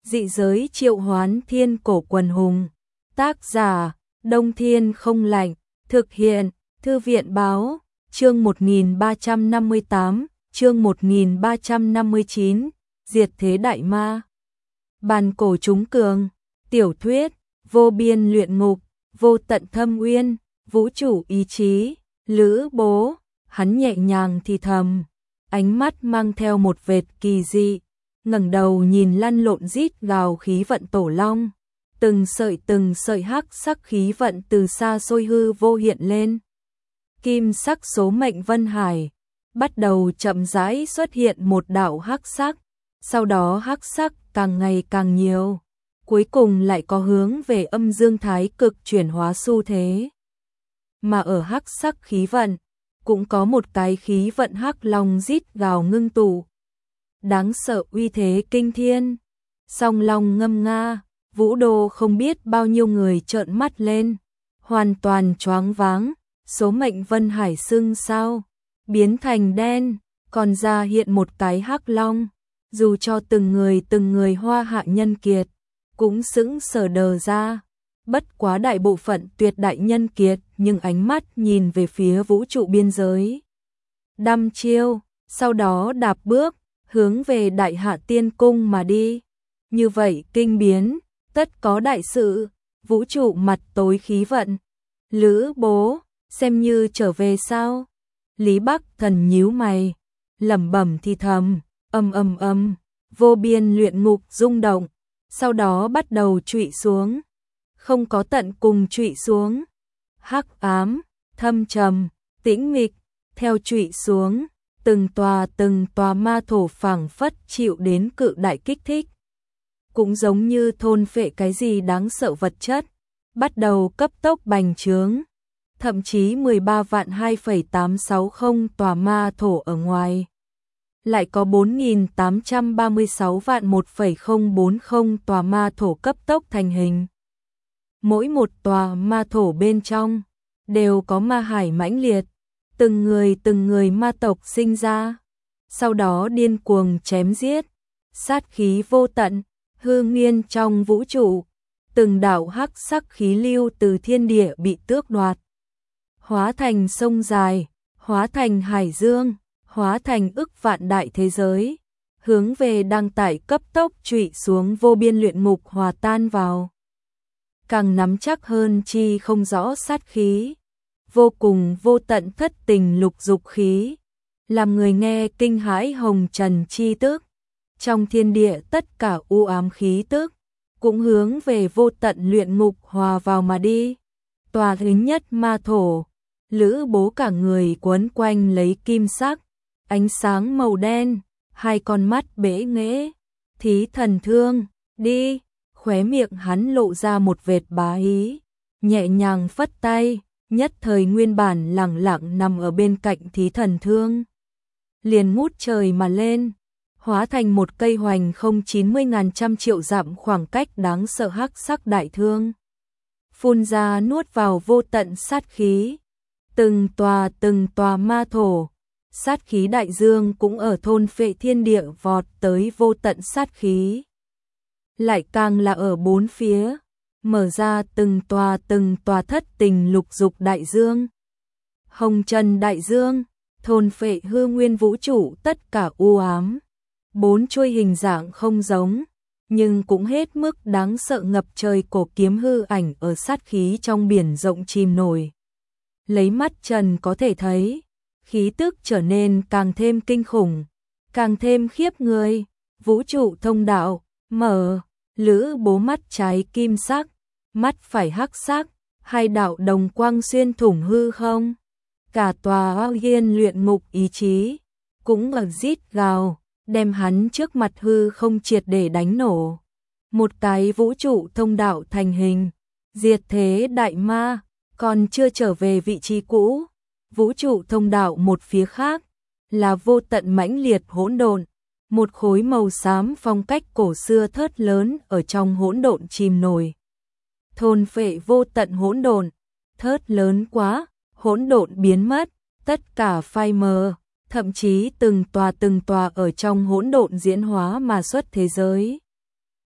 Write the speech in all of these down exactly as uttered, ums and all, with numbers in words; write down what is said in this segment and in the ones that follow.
Dị giới triệu hoán thiên cổ quần hùng. Tác giả, Đông Thiên Không Lạnh. Thực hiện, Thư viện Báo. Chương một nghìn ba trăm năm mươi tám, chương một nghìn ba trăm năm mươi chín, Diệt thế đại ma. Bàn cổ trúng cường. Tiểu thuyết, vô biên luyện ngục, vô tận thâm uyên, vũ trụ ý chí, Lữ Bố. Hắn nhẹ nhàng thì thầm, ánh mắt mang theo một vệt kỳ dị, ngẩng đầu nhìn lăn lộn rít gào khí vận tổ long, từng sợi từng sợi hắc sắc khí vận từ xa xôi hư vô hiện lên. Kim sắc số mệnh vân hải, bắt đầu chậm rãi xuất hiện một đạo hắc sắc, sau đó hắc sắc càng ngày càng nhiều, cuối cùng lại có hướng về âm dương thái cực chuyển hóa xu thế. Mà ở hắc sắc khí vận, cũng có một cái khí vận hắc long rít gào ngưng tụ. Đáng sợ uy thế kinh thiên, song long ngâm nga, vũ đô không biết bao nhiêu người trợn mắt lên, hoàn toàn choáng váng, số mệnh vân hải sưng sao, biến thành đen, còn ra hiện một cái hắc long, dù cho từng người từng người hoa hạ nhân kiệt, cũng sững sờ đờ ra. Bất quá đại bộ phận tuyệt đại nhân kiệt, nhưng ánh mắt nhìn về phía vũ trụ biên giới. Đăm chiêu, sau đó đạp bước, hướng về đại hạ tiên cung mà đi. Như vậy kinh biến, tất có đại sự, vũ trụ mặt tối khí vận. Lữ Bố, xem như trở về sao? Lý Bắc Thần nhíu mày, lẩm bẩm thì thầm, âm âm âm, vô biên luyện ngục rung động, sau đó bắt đầu trụy xuống. Không có tận cùng trụy xuống, hắc ám, thâm trầm, tĩnh mịch, theo trụy xuống, từng tòa từng tòa ma thổ phảng phất chịu đến cự đại kích thích. Cũng giống như thôn phệ cái gì đáng sợ vật chất, bắt đầu cấp tốc bành trướng, thậm chí mười ba vạn hai phẩy tám sáu không tòa ma thổ ở ngoài. Lại có bốn nghìn tám trăm ba mươi sáu vạn một phẩy không bốn không tòa ma thổ cấp tốc thành hình. Mỗi một tòa ma thổ bên trong đều có ma hải mãnh liệt, từng người từng người ma tộc sinh ra, sau đó điên cuồng chém giết, sát khí vô tận, hư nguyên trong vũ trụ, từng đạo hắc sắc khí lưu từ thiên địa bị tước đoạt, hóa thành sông dài, hóa thành hải dương, hóa thành ức vạn đại thế giới, hướng về đang tại cấp tốc trụy xuống vô biên luyện ngục hòa tan vào. Càng nắm chắc hơn chi không rõ sát khí, vô cùng vô tận thất tình lục dục khí, làm người nghe kinh hãi hồng trần chi tức. Trong thiên địa tất cả u ám khí tức, cũng hướng về vô tận luyện ngục hòa vào mà đi. Tòa thứ nhất ma thổ, Lữ Bố cả người quấn quanh lấy kim sắc, ánh sáng màu đen, hai con mắt bể nghễ, thí thần thương, đi. Khóe miệng hắn lộ ra một vệt bá ý, nhẹ nhàng phất tay, nhất thời nguyên bản lẳng lặng nằm ở bên cạnh thí thần thương, liền ngút trời mà lên, hóa thành một cây hoành không chín mươi ngàn trăm triệu dặm khoảng cách đáng sợ hắc sắc đại thương. Phun ra nuốt vào vô tận sát khí, từng tòa từng tòa ma thổ, sát khí đại dương cũng ở thôn phệ thiên địa vọt tới vô tận sát khí. Lại càng là ở bốn phía, mở ra từng tòa từng tòa thất tình lục dục đại dương. Hồng trần đại dương, thôn phệ hư nguyên vũ trụ tất cả u ám. Bốn chuôi hình dạng không giống, nhưng cũng hết mức đáng sợ ngập trời cổ kiếm hư ảnh ở sát khí trong biển rộng chìm nổi. Lấy mắt trần có thể thấy, khí tức trở nên càng thêm kinh khủng, càng thêm khiếp người, vũ trụ thông đạo, mở. Lữ Bố mắt trái kim sắc, mắt phải hắc sắc, hai đạo đồng quang xuyên thủng hư không. Cả tòa hiên luyện ngục ý chí, cũng ở rít gào, đem hắn trước mặt hư không triệt để đánh nổ. Một cái vũ trụ thông đạo thành hình, diệt thế đại ma, còn chưa trở về vị trí cũ. Vũ trụ thông đạo một phía khác, là vô tận mãnh liệt hỗn độn. Một khối màu xám phong cách cổ xưa thớt lớn ở trong hỗn độn chìm nổi. Thôn phệ vô tận hỗn độn, thớt lớn quá, hỗn độn biến mất, tất cả phai mờ, thậm chí từng tòa từng tòa ở trong hỗn độn diễn hóa mà xuất thế giới.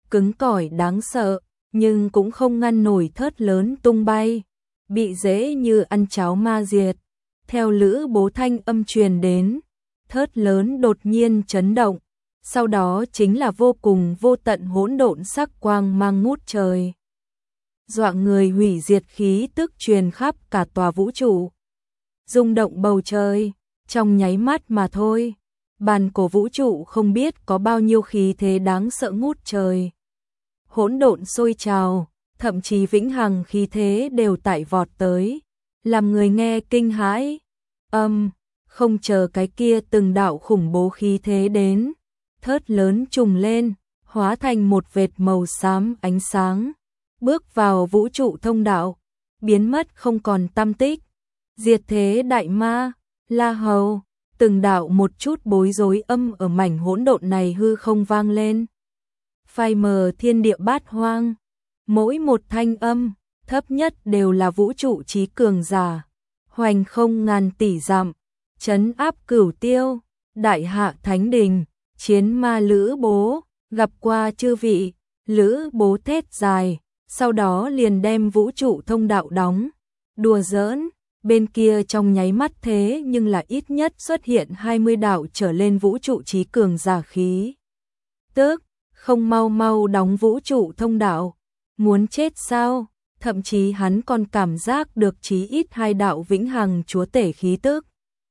cứng cỏi đáng sợ, nhưng cũng không ngăn nổi thớt lớn tung bay, bị dễ như ăn cháo ma diệt. Theo Lữ Bố thanh âm truyền đến, thớt lớn đột nhiên chấn động, sau đó chính là vô cùng vô tận hỗn độn sắc quang mang ngút trời. Dọa người hủy diệt khí tức truyền khắp cả tòa vũ trụ, rung động bầu trời, trong nháy mắt mà thôi. Bàn cổ vũ trụ không biết có bao nhiêu khí thế đáng sợ ngút trời. Hỗn độn sôi trào, thậm chí vĩnh hằng khí thế đều tải vọt tới, làm người nghe kinh hãi. Âm, không chờ cái kia từng đạo khủng bố khí thế đến, thớt lớn trùng lên, hóa thành một vệt màu xám ánh sáng, bước vào vũ trụ thông đạo, biến mất không còn tăm tích. Diệt thế đại ma, La Hầu, từng đạo một chút bối rối âm ở mảnh hỗn độn này hư không vang lên. Phai mờ thiên địa bát hoang, mỗi một thanh âm, thấp nhất đều là vũ trụ trí cường giả, hoành không ngàn tỷ dặm, trấn áp cửu tiêu, đại hạ thánh đình, chiến ma Lữ Bố, gặp qua chư vị. Lữ Bố thét dài, sau đó liền đem vũ trụ thông đạo đóng. Đùa giỡn, bên kia trong nháy mắt thế nhưng là ít nhất xuất hiện hai mươi đạo trở lên vũ trụ trí cường giả khí. Tức, không mau mau đóng vũ trụ thông đạo, muốn chết sao? Thậm chí hắn còn cảm giác được chí ít hai đạo vĩnh hằng chúa tể khí tức.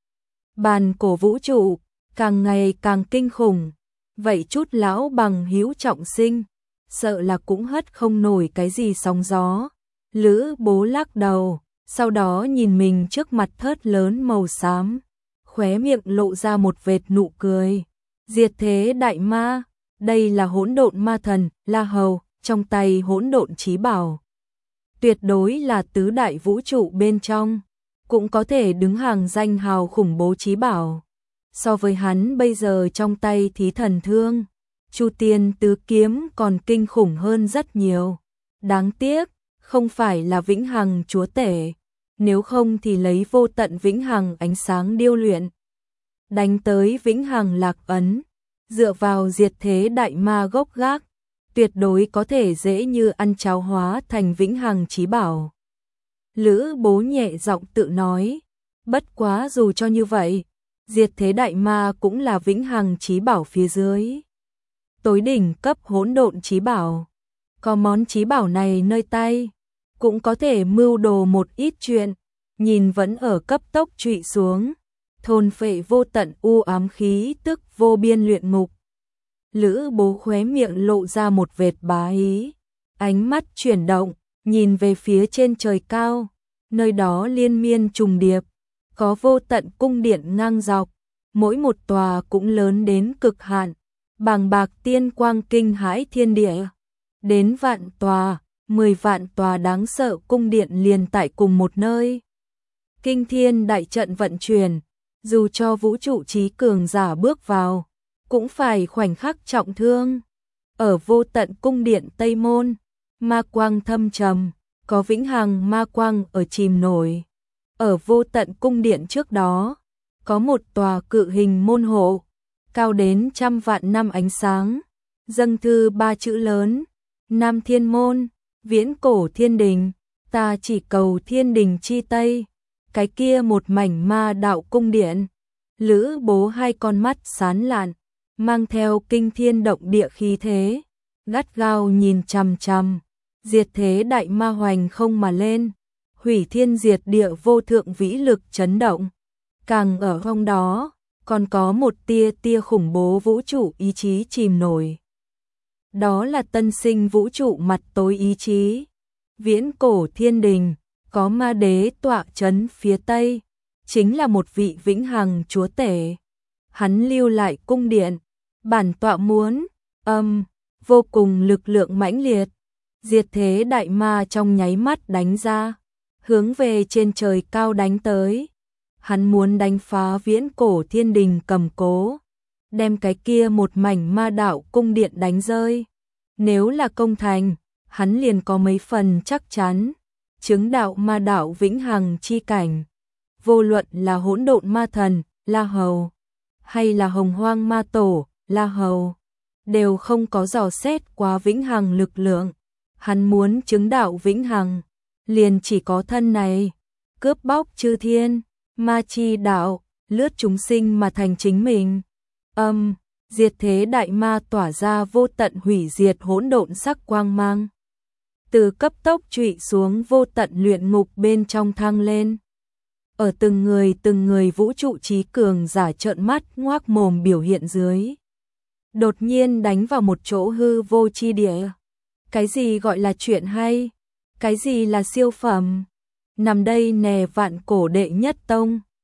Bàn cổ vũ trụ, càng ngày càng kinh khủng, vậy chút lão bằng hữu trọng sinh, sợ là cũng hất không nổi cái gì sóng gió. Lữ Bố lắc đầu, sau đó nhìn mình trước mặt thớt lớn màu xám, khóe miệng lộ ra một vệt nụ cười. Diệt thế đại ma, đây là hỗn độn ma thần, La Hầu, trong tay hỗn độn chí bảo. Tuyệt đối là tứ đại vũ trụ bên trong, cũng có thể đứng hàng danh hào khủng bố chí bảo. So với hắn bây giờ trong tay thí thần thương, Chu Tiên tứ kiếm còn kinh khủng hơn rất nhiều. Đáng tiếc, không phải là vĩnh hằng chúa tể, nếu không thì lấy vô tận vĩnh hằng ánh sáng điêu luyện, đánh tới vĩnh hằng lạc ấn, dựa vào diệt thế đại ma gốc gác, tuyệt đối có thể dễ như ăn cháo hóa thành vĩnh hằng chí bảo. Lữ Bố nhẹ giọng tự nói, bất quá dù cho như vậy, diệt thế đại ma cũng là vĩnh hằng chí bảo phía dưới. Tối đỉnh cấp hỗn độn chí bảo, có món chí bảo này nơi tay, cũng có thể mưu đồ một ít chuyện, nhìn vẫn ở cấp tốc trụy xuống, thôn phệ vô tận u ám khí tức vô biên luyện ngục. Lữ Bố khóe miệng lộ ra một vệt bá ý, ánh mắt chuyển động, nhìn về phía trên trời cao, nơi đó liên miên trùng điệp, có vô tận cung điện ngang dọc, mỗi một tòa cũng lớn đến cực hạn, bàng bạc tiên quang kinh hãi thiên địa, đến vạn tòa, mười vạn tòa đáng sợ cung điện liền tại cùng một nơi. Kinh thiên đại trận vận chuyển, dù cho vũ trụ trí cường giả bước vào, cũng phải khoảnh khắc trọng thương. Ở vô tận cung điện Tây Môn, ma quang thâm trầm, có vĩnh hằng ma quang ở chìm nổi. Ở vô tận cung điện trước đó, có một tòa cự hình môn hộ, cao đến trăm vạn năm ánh sáng, dâng thư ba chữ lớn, Nam Thiên Môn, Viễn Cổ Thiên Đình, ta chỉ cầu Thiên Đình chi Tây, cái kia một mảnh ma đạo cung điện. Lữ Bố hai con mắt sáng lạn, mang theo kinh thiên động địa khí thế, gắt gao nhìn chằm chằm, diệt thế đại ma hoành không mà lên, hủy thiên diệt địa vô thượng vĩ lực chấn động. Càng ở trong đó, còn có một tia tia khủng bố vũ trụ ý chí chìm nổi. Đó là tân sinh vũ trụ mặt tối ý chí. Viễn Cổ Thiên Đình, có ma đế tọa chấn phía tây, chính là một vị vĩnh hằng chúa tể. Hắn lưu lại cung điện, bản tọa muốn, âm, vô cùng lực lượng mãnh liệt. Diệt thế đại ma trong nháy mắt đánh ra, hướng về trên trời cao đánh tới. Hắn muốn đánh phá Viễn Cổ Thiên Đình cầm cố, đem cái kia một mảnh ma đạo cung điện đánh rơi. Nếu là công thành, hắn liền có mấy phần chắc chắn, chứng đạo ma đạo vĩnh hằng chi cảnh. Vô luận là hỗn độn ma thần, La Hầu, hay là hồng hoang ma tổ, La Hầu, đều không có dò xét qua vĩnh hằng lực lượng. Hắn muốn chứng đạo vĩnh hằng, liền chỉ có thân này, cướp bóc chư thiên, ma chi đạo, lướt chúng sinh mà thành chính mình. Âm, diệt thế đại ma tỏa ra vô tận hủy diệt hỗn độn sắc quang mang. Từ cấp tốc trụy xuống vô tận luyện ngục bên trong thăng lên. Ở từng người từng người vũ trụ trí cường giả trợn mắt ngoác mồm biểu hiện dưới. Đột nhiên đánh vào một chỗ hư vô chi địa. Cái gì gọi là chuyện hay? Cái gì là siêu phẩm? Nằm đây nè vạn cổ đệ nhất tông,